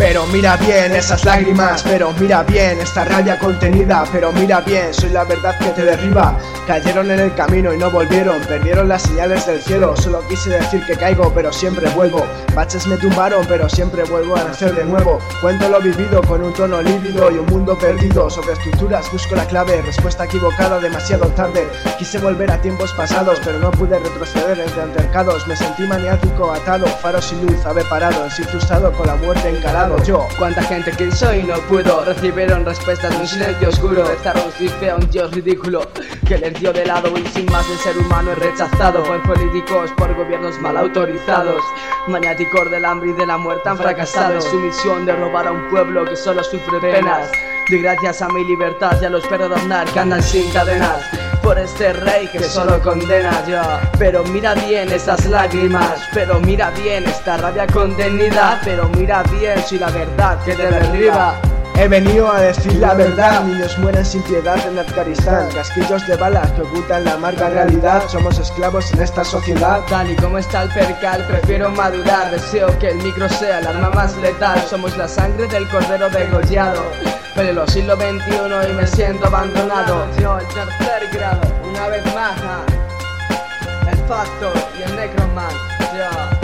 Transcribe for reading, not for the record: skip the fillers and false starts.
Pero mira bien esas lágrimas, pero mira bien esta rabia contenida, pero mira bien, soy la verdad que te derriba. Cayeron en el camino y no volvieron, perdieron las señales del cielo. Solo quise decir que caigo, pero siempre vuelvo. Baches me tumbaron, pero siempre vuelvo a nacer de nuevo. Cuento lo vivido con un tono lívido y un mundo perdido. Sobre estructuras busco la clave, respuesta equivocada demasiado tarde. Quise volver a tiempos pasados, pero no pude retroceder entre altercados. Me sentí maniático, atado, faros y luz, ave parado, en sí frustrado con la muerte encarado. Yo, cuánta gente quiso y no pudo, recibieron respuestas de un silencio oscuro. Estaron dice a un dios ridículo que les dio de lado y sin más el ser humano es rechazado por políticos, por gobiernos mal autorizados. Maniáticos del hambre y de la muerte han fracasado en su misión de robar a un pueblo que solo sufre penas. Doy gracias a mi libertad y a los perdonar que andan sin cadenas por este rey que solo condena yo. Pero mira bien esas lágrimas, pero mira bien esta rabia contenida, pero mira bien soy la verdad que te derriba. he venido a decir la verdad. Niños mueren sin piedad en Afganistán, casquillos de balas que ocultan la amarga realidad. Somos esclavos en esta sociedad. Tal y como está el percal, prefiero madurar. Deseo que el micro sea el arma más letal. Somos la sangre del cordero degollado. Pero el siglo XXI y me siento abandonado. Yo, el tercer grado, una vez más, el Factor y el Necroman. Yo.